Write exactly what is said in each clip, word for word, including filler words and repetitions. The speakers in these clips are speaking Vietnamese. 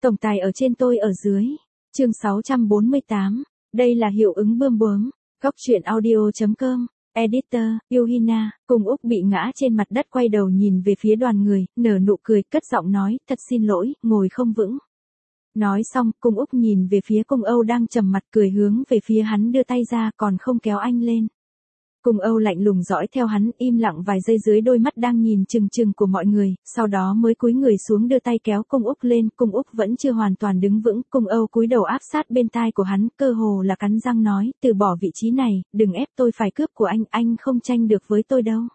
Tổng tài ở trên tôi ở dưới. Chương sáu trăm bốn mươi tám. Đây là hiệu ứng bươm bướm. Góc truyện audio chấm com. Editor, Yuhina, Cung Úc bị ngã trên mặt đất quay đầu nhìn về phía đoàn người, nở nụ cười, cất giọng nói, thật xin lỗi, ngồi không vững. Nói xong, Cung Úc nhìn về phía Cung Âu đang trầm mặt cười hướng về phía hắn đưa tay ra còn không kéo anh lên. Cung Âu lạnh lùng dõi theo hắn, im lặng vài giây dưới đôi mắt đang nhìn chừng chừng của mọi người, sau đó mới cúi người xuống đưa tay kéo Cung Úc lên. Cung Úc vẫn chưa hoàn toàn đứng vững, Cung Âu cúi đầu áp sát bên tai của hắn, cơ hồ là cắn răng nói, từ bỏ vị trí này, đừng ép tôi phải cướp của anh, anh không tranh được với tôi đâu.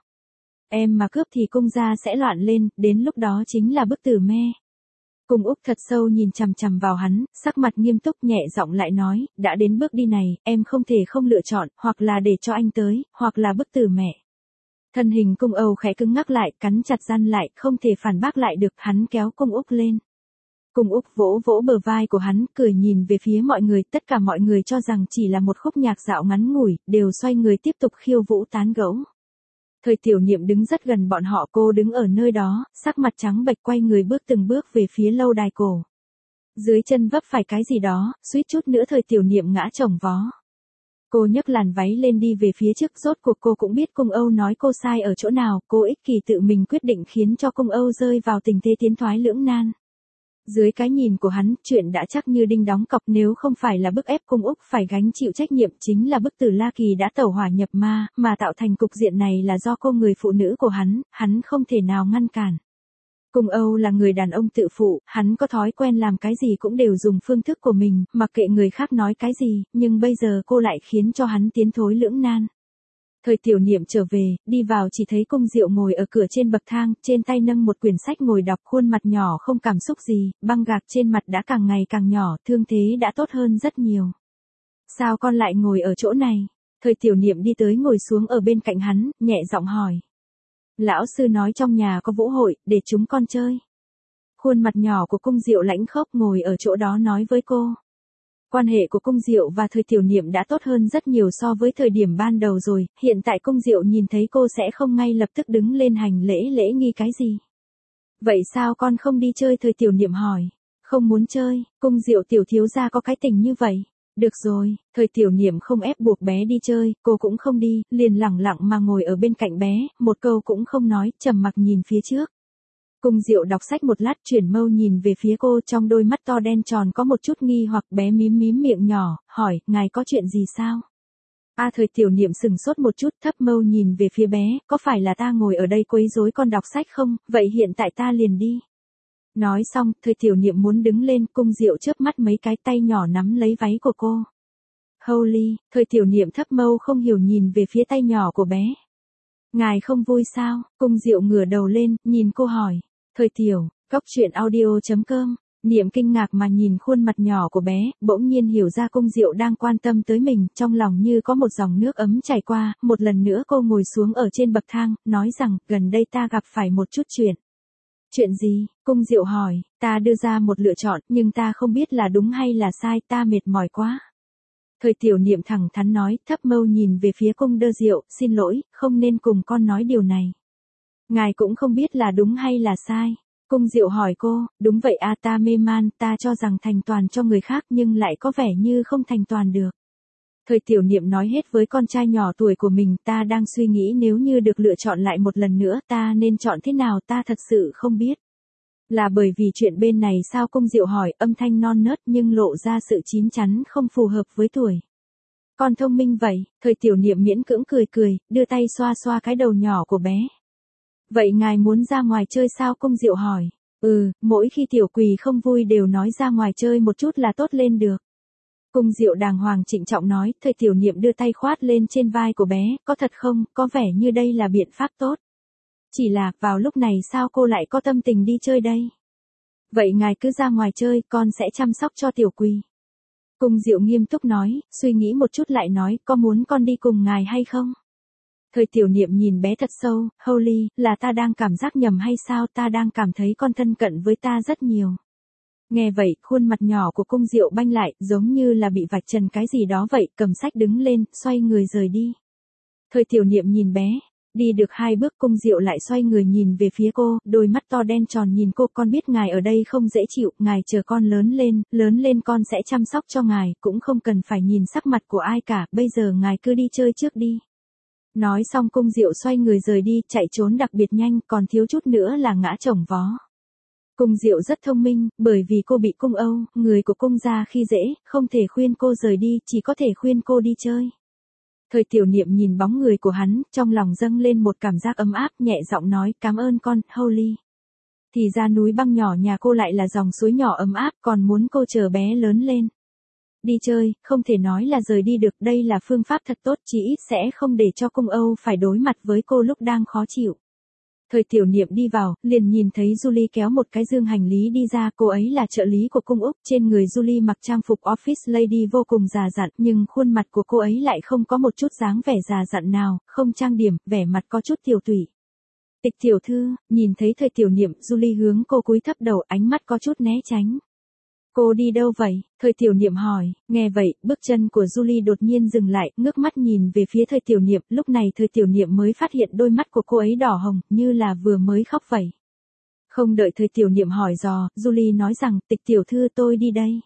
Em mà cướp thì cung gia sẽ loạn lên, đến lúc đó chính là bức tử me. Cung Úc thật sâu nhìn chằm chằm vào hắn, sắc mặt nghiêm túc nhẹ giọng lại nói, đã đến bước đi này, em không thể không lựa chọn, hoặc là để cho anh tới, hoặc là bức tử mẹ. Thân hình Cung Âu khẽ cứng ngắc lại, cắn chặt răng lại, không thể phản bác lại được, hắn kéo Cung Úc lên. Cung Úc vỗ vỗ bờ vai của hắn, cười nhìn về phía mọi người, tất cả mọi người cho rằng chỉ là một khúc nhạc dạo ngắn ngủi, đều xoay người tiếp tục khiêu vũ tán gẫu. Thời Tiểu Niệm đứng rất gần bọn họ, cô đứng ở nơi đó, sắc mặt trắng bệch quay người bước từng bước về phía lâu đài cổ. Dưới chân vấp phải cái gì đó, suýt chút nữa Thời Tiểu Niệm ngã chồng vó. Cô nhấc làn váy lên đi về phía trước, rốt cuộc cô cũng biết Cung Âu nói cô sai ở chỗ nào, cô ích kỷ tự mình quyết định khiến cho Cung Âu rơi vào tình thế tiến thoái lưỡng nan. Dưới cái nhìn của hắn, chuyện đã chắc như đinh đóng cọc, nếu không phải là bức ép Cung Úc phải gánh chịu trách nhiệm, chính là bức tử La Kỳ đã tẩu hỏa nhập ma, mà tạo thành cục diện này là do cô người phụ nữ của hắn, hắn không thể nào ngăn cản. Cung Âu là người đàn ông tự phụ, hắn có thói quen làm cái gì cũng đều dùng phương thức của mình, mặc kệ người khác nói cái gì, nhưng bây giờ cô lại khiến cho hắn tiến thối lưỡng nan. Thời Tiểu Niệm trở về, đi vào chỉ thấy Cung Diệu ngồi ở cửa trên bậc thang, trên tay nâng một quyển sách ngồi đọc, khuôn mặt nhỏ không cảm xúc gì, băng gạc trên mặt đã càng ngày càng nhỏ, thương thế đã tốt hơn rất nhiều. Sao con lại ngồi ở chỗ này? Thời Tiểu Niệm đi tới ngồi xuống ở bên cạnh hắn, nhẹ giọng hỏi. Lão sư nói trong nhà có vũ hội, để chúng con chơi. Khuôn mặt nhỏ của Cung Diệu lãnh khốc ngồi ở chỗ đó nói với cô. Quan hệ của Cung Diệu và Thời Tiểu Niệm đã tốt hơn rất nhiều so với thời điểm ban đầu rồi, hiện tại Cung Diệu nhìn thấy cô sẽ không ngay lập tức đứng lên hành lễ lễ nghi cái gì. Vậy sao con không đi chơi? Thời Tiểu Niệm hỏi. Không muốn chơi, Cung Diệu tiểu thiếu gia có cái tình như vậy. Được rồi, Thời Tiểu Niệm không ép buộc bé đi chơi, cô cũng không đi, liền lẳng lặng mà ngồi ở bên cạnh bé, một câu cũng không nói, trầm mặc nhìn phía trước. Cung Diệu đọc sách một lát, chuyển mâu nhìn về phía cô, trong đôi mắt to đen tròn có một chút nghi hoặc, bé mím mím miệng nhỏ, hỏi, ngài có chuyện gì sao? A à, Thời Tiểu Niệm sừng sốt một chút, thấp mâu nhìn về phía bé, có phải là ta ngồi ở đây quấy rối con đọc sách không, vậy hiện tại ta liền đi. Nói xong, Thời Tiểu Niệm muốn đứng lên, Cung Diệu chớp mắt mấy cái, tay nhỏ nắm lấy váy của cô. Holy, Thời Tiểu Niệm thấp mâu không hiểu nhìn về phía tay nhỏ của bé. Ngài không vui sao? Cung Diệu ngửa đầu lên, nhìn cô hỏi. Thời Tiểu, góc truyện audio chấm com. Niệm kinh ngạc mà nhìn khuôn mặt nhỏ của bé, bỗng nhiên hiểu ra Cung Diệu đang quan tâm tới mình, trong lòng như có một dòng nước ấm chảy qua, một lần nữa cô ngồi xuống ở trên bậc thang, nói rằng, gần đây ta gặp phải một chút chuyện. Chuyện gì? Cung Diệu hỏi, ta đưa ra một lựa chọn, nhưng ta không biết là đúng hay là sai, ta mệt mỏi quá. Thời Tiểu Niệm thẳng thắn nói, thấp mâu nhìn về phía Cung Đơ Diệu, xin lỗi, không nên cùng con nói điều này. Ngài cũng không biết là đúng hay là sai. Cung Diệu hỏi cô, đúng vậy a, ta mê man, ta cho rằng thành toàn cho người khác nhưng lại có vẻ như không thành toàn được. Thời Tiểu Niệm nói hết với con trai nhỏ tuổi của mình, ta đang suy nghĩ nếu như được lựa chọn lại một lần nữa, ta nên chọn thế nào, ta thật sự không biết. Là bởi vì chuyện bên này sao? Cung Diệu hỏi, âm thanh non nớt nhưng lộ ra sự chín chắn không phù hợp với tuổi. Con thông minh vậy. Thời Tiểu Niệm miễn cưỡng cười cười, đưa tay xoa xoa cái đầu nhỏ của bé. Vậy ngài muốn ra ngoài chơi sao? Cung Diệu hỏi. Ừ, mỗi khi Tiểu Quỳ không vui đều nói ra ngoài chơi một chút là tốt lên được. Cung Diệu đàng hoàng trịnh trọng nói. Thời Tiểu Niệm đưa tay khoát lên trên vai của bé, có thật không, có vẻ như đây là biện pháp tốt. Chỉ là, vào lúc này sao cô lại có tâm tình đi chơi đây? Vậy ngài cứ ra ngoài chơi, con sẽ chăm sóc cho Tiểu Quỳ. Cung Diệu nghiêm túc nói, suy nghĩ một chút lại nói, có muốn con đi cùng ngài hay không? Thời Tiểu Niệm nhìn bé thật sâu, Holy, là ta đang cảm giác nhầm hay sao? Ta đang cảm thấy con thân cận với ta rất nhiều. Nghe vậy, khuôn mặt nhỏ của Cung Diệu banh lại, giống như là bị vạch trần cái gì đó vậy, cầm sách đứng lên, xoay người rời đi. Thời Tiểu Niệm nhìn bé, Đi được hai bước Cung Diệu lại xoay người nhìn về phía cô, đôi mắt to đen tròn nhìn cô, con biết ngài ở đây không dễ chịu, ngài chờ con lớn lên, lớn lên con sẽ chăm sóc cho ngài, cũng không cần phải nhìn sắc mặt của ai cả, bây giờ ngài cứ đi chơi trước đi. Nói xong Cung Diệu xoay người rời đi, chạy trốn đặc biệt nhanh, còn thiếu chút nữa là ngã chồng vó. Cung Diệu rất thông minh, bởi vì cô bị Cung Âu, người của Cung gia khi dễ, không thể khuyên cô rời đi, chỉ có thể khuyên cô đi chơi. Thời Tiểu Niệm nhìn bóng người của hắn, trong lòng dâng lên một cảm giác ấm áp, nhẹ giọng nói, cảm ơn con, Holly. Thì ra núi băng nhỏ nhà cô lại là dòng suối nhỏ ấm áp, còn muốn cô chờ bé lớn lên. Đi chơi, không thể nói là rời đi được, đây là phương pháp thật tốt, chí ít sẽ không để cho Cung Âu phải đối mặt với cô lúc đang khó chịu. Thời Tiểu Niệm đi vào, liền nhìn thấy Julie kéo một cái dương hành lý đi ra, cô ấy là trợ lý của Cung Úc, trên người Julie mặc trang phục office lady vô cùng già dặn, nhưng khuôn mặt của cô ấy lại không có một chút dáng vẻ già dặn nào, không trang điểm, vẻ mặt có chút tiểu tụy. Tịch tiểu thư, nhìn thấy Thời Tiểu Niệm, Julie hướng cô cúi thấp đầu, ánh mắt có chút né tránh. Cô đi đâu vậy? Thời Tiểu Niệm hỏi, nghe vậy, bước chân của Julie đột nhiên dừng lại, ngước mắt nhìn về phía Thời Tiểu Niệm, lúc này Thời Tiểu Niệm mới phát hiện đôi mắt của cô ấy đỏ hồng, như là vừa mới khóc vậy. Không đợi Thời Tiểu Niệm hỏi dò, Julie nói rằng, Tịch tiểu thư tôi đi đây.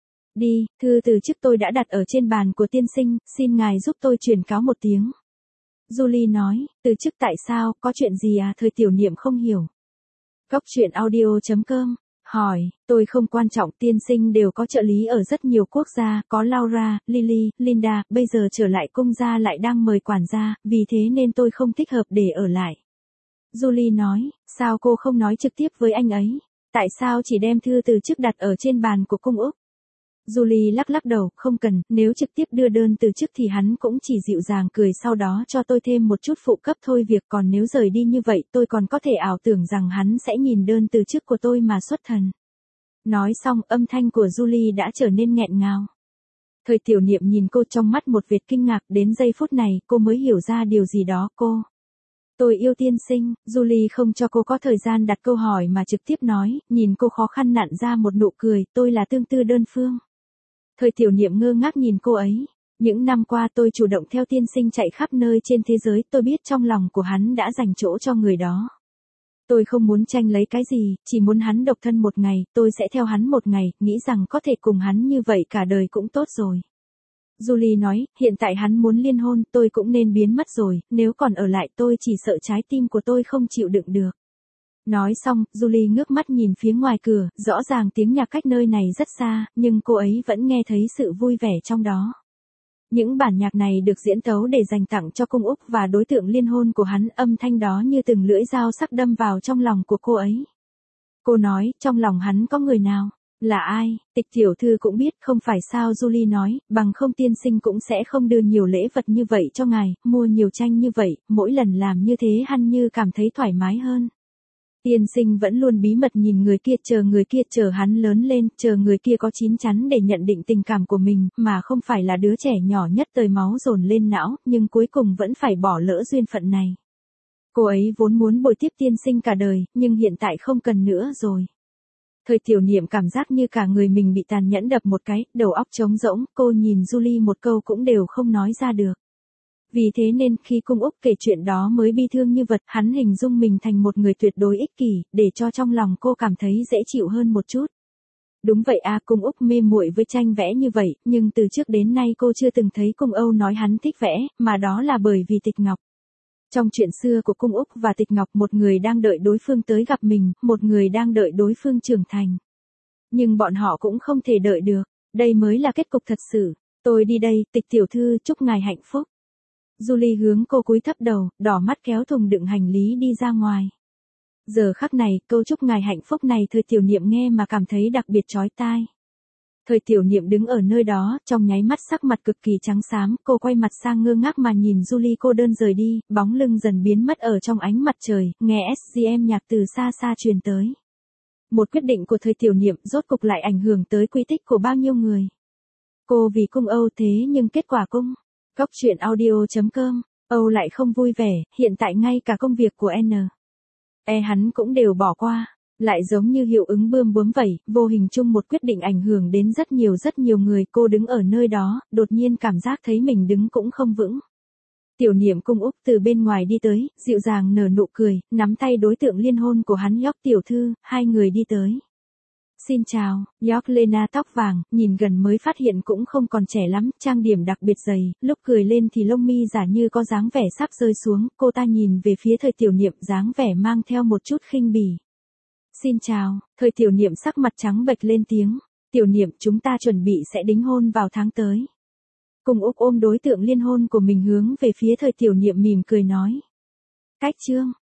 Đi, thư từ chức tôi đã đặt ở trên bàn của tiên sinh, xin ngài giúp tôi truyền cáo một tiếng. Julie nói, từ chức tại sao, có chuyện gì à? Thời Tiểu Niệm không hiểu. Cóc truyện audio chấm com hỏi, tôi không quan trọng, tiên sinh đều có trợ lý ở rất nhiều quốc gia, có Laura, Lily, Linda, bây giờ trở lại Cung gia lại đang mời quản gia, vì thế nên tôi không thích hợp để ở lại. Julie nói, sao cô không nói trực tiếp với anh ấy? Tại sao chỉ đem thư từ chức đặt ở trên bàn của Cung Úc? Julie lắc lắc đầu, không cần, nếu trực tiếp đưa đơn từ chức thì hắn cũng chỉ dịu dàng cười sau đó cho tôi thêm một chút phụ cấp thôi việc, còn nếu rời đi như vậy tôi còn có thể ảo tưởng rằng hắn sẽ nhìn đơn từ chức của tôi mà xuất thần. Nói xong âm thanh của Julie đã trở nên nghẹn ngào. Thời Tiểu Niệm nhìn cô trong mắt một vệt kinh ngạc, đến giây phút này cô mới hiểu ra điều gì đó. Cô Tôi yêu tiên sinh. Julie không cho cô có thời gian đặt câu hỏi mà trực tiếp nói, nhìn cô khó khăn nặn ra một nụ cười, tôi là tương tư đơn phương. Thời Tiểu Niệm ngơ ngác nhìn cô ấy. Những năm qua tôi chủ động theo tiên sinh chạy khắp nơi trên thế giới, tôi biết trong lòng của hắn đã dành chỗ cho người đó. Tôi không muốn tranh lấy cái gì, chỉ muốn hắn độc thân một ngày, tôi sẽ theo hắn một ngày, nghĩ rằng có thể cùng hắn như vậy cả đời cũng tốt rồi. Julie nói, hiện tại hắn muốn liên hôn, tôi cũng nên biến mất rồi, nếu còn ở lại tôi chỉ sợ trái tim của tôi không chịu đựng được. Nói xong, Julie ngước mắt nhìn phía ngoài cửa, rõ ràng tiếng nhạc cách nơi này rất xa, nhưng cô ấy vẫn nghe thấy sự vui vẻ trong đó. Những bản nhạc này được diễn tấu để dành tặng cho Cung Úc và đối tượng liên hôn của hắn, âm thanh đó như từng lưỡi dao sắc đâm vào trong lòng của cô ấy. Cô nói, trong lòng hắn có người nào? Là ai? Tịch tiểu thư cũng biết, không phải sao? Julie nói, bằng không tiên sinh cũng sẽ không đưa nhiều lễ vật như vậy cho ngài, mua nhiều tranh như vậy, mỗi lần làm như thế hắn như cảm thấy thoải mái hơn. Tiên sinh vẫn luôn bí mật nhìn người kia, chờ người kia chờ hắn lớn lên, chờ người kia có chín chắn để nhận định tình cảm của mình, mà không phải là đứa trẻ nhỏ nhất tơi máu dồn lên não, nhưng cuối cùng vẫn phải bỏ lỡ duyên phận này. Cô ấy vốn muốn bồi tiếp tiên sinh cả đời, nhưng hiện tại không cần nữa rồi. Thời Tiểu Niệm cảm giác như cả người mình bị tàn nhẫn đập một cái, đầu óc trống rỗng, cô nhìn Julie một câu cũng đều không nói ra được. Vì thế nên khi Cung Úc kể chuyện đó mới bi thương như vật, hắn hình dung mình thành một người tuyệt đối ích kỷ, để cho trong lòng cô cảm thấy dễ chịu hơn một chút. Đúng vậy à, Cung Úc mê muội với tranh vẽ như vậy, nhưng từ trước đến nay cô chưa từng thấy Cung Âu nói hắn thích vẽ, mà đó là bởi vì Tịch Ngọc. Trong chuyện xưa của Cung Úc và Tịch Ngọc, một người đang đợi đối phương tới gặp mình, một người đang đợi đối phương trưởng thành. Nhưng bọn họ cũng không thể đợi được, đây mới là kết cục thật sự. Tôi đi đây, Tịch tiểu thư, chúc ngài hạnh phúc. Julie hướng cô cúi thấp đầu, đỏ mắt kéo thùng đựng hành lý đi ra ngoài. Giờ khắc này, câu chúc ngài hạnh phúc này Thời Tiểu Niệm nghe mà cảm thấy đặc biệt chói tai. Thời Tiểu Niệm đứng ở nơi đó, trong nháy mắt sắc mặt cực kỳ trắng xám, cô quay mặt sang ngơ ngác mà nhìn Julie cô đơn rời đi, bóng lưng dần biến mất ở trong ánh mặt trời, nghe ét giê em nhạc từ xa xa truyền tới. Một quyết định của Thời Tiểu Niệm rốt cục lại ảnh hưởng tới quy tích của bao nhiêu người. Cô vì Cung Âu thế nhưng kết quả Cung. Cóc truyện audio chấm com, Âu lại không vui vẻ, hiện tại ngay cả công việc của N. E hắn cũng đều bỏ qua, lại giống như hiệu ứng bươm bướm vậy, vô hình chung một quyết định ảnh hưởng đến rất nhiều rất nhiều người. Cô đứng ở nơi đó, đột nhiên cảm giác thấy mình đứng cũng không vững. Tiểu Niệm cung Úc từ bên ngoài đi tới, dịu dàng nở nụ cười, nắm tay đối tượng liên hôn của hắn York tiểu thư, hai người đi tới. Xin chào, York Lena tóc vàng, nhìn gần mới phát hiện cũng không còn trẻ lắm, trang điểm đặc biệt dày, lúc cười lên thì lông mi giả như có dáng vẻ sắp rơi xuống, cô ta nhìn về phía Thời Tiểu Niệm dáng vẻ mang theo một chút khinh bỉ. Xin chào, Thời Tiểu Niệm sắc mặt trắng bệch lên tiếng, Tiểu Niệm chúng ta chuẩn bị sẽ đính hôn vào tháng tới. Cung Úc ôm đối tượng liên hôn của mình hướng về phía Thời Tiểu Niệm mỉm cười nói. Cách chương